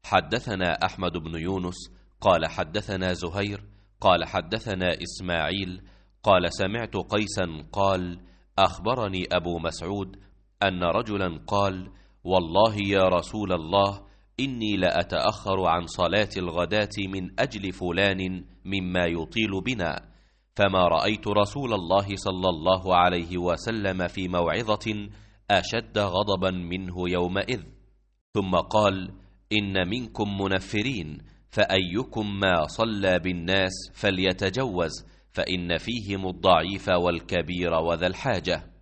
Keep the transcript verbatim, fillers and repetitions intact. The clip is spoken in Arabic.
حدثنا أحمد بن يونس قال حدثنا زهير قال حدثنا إسماعيل قال سمعت قيسا قال أخبرني أبو مسعود أن رجلا قال والله يا رسول الله إني لأتأخر عن صلاة الغداة من أجل فلان مما يطيل بنا، فما رأيت رسول الله صلى الله عليه وسلم في موعظة أشد غضبا منه يومئذ. ثم قال إن منكم منفرين، فأيكم ما صلى بالناس فليتجوز، فإن فيهم الضعيف والكبير وذا الحاجة.